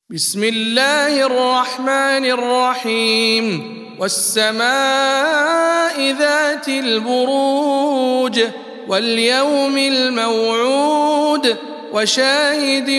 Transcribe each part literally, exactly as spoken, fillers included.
بسم الله الرحمن الرحيم والسماء ذات البروج واليوم الموعود وشاهد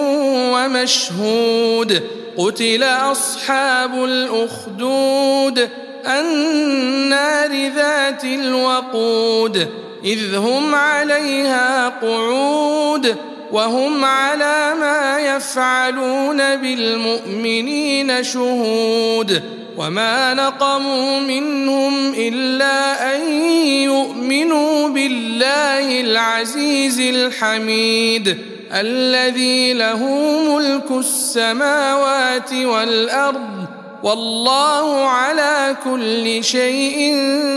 ومشهود قتل أصحاب الأخدود النار ذات الوقود إذ هم عليها قعود وهم على ما يفعلون بالمؤمنين شهود وما نقموا منهم إلا أن يؤمنوا بالله العزيز الحميد الذي له ملك السماوات والأرض والله على كل شيء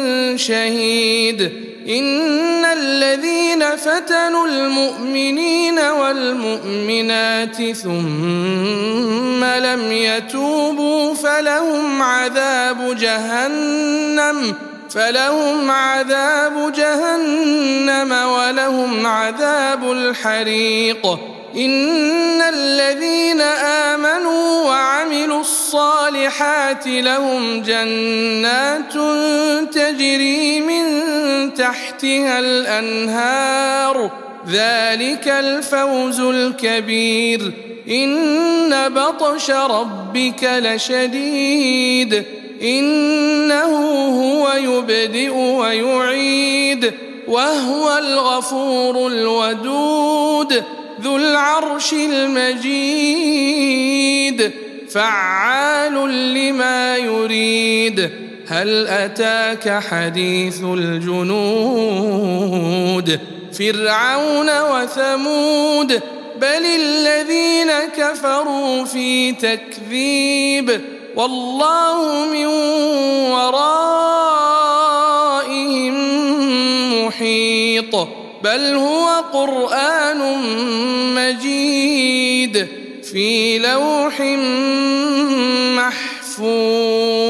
شهيد إن الذين فتنوا المؤمنين والمؤمنات ثم لم يتوبوا فلهم عذاب جهنم فلهم عذاب جهنم ولهم عذاب الحريق إن الذين آمنوا وعملوا الصالحات لهم جنات تجري من تحتها الأنهار ذلك الفوز الكبير إن بطش ربك لشديد إنه هو يبدئ ويعيد وهو الغفور الودود ذو العرش المجيد فعال لما يريد هل أتاك حديث الجنود فرعون وثمود بل الذين كفروا في تكذيب والله من ورائهم محيط بل هو قرآن مجيد في لوح محفوظ.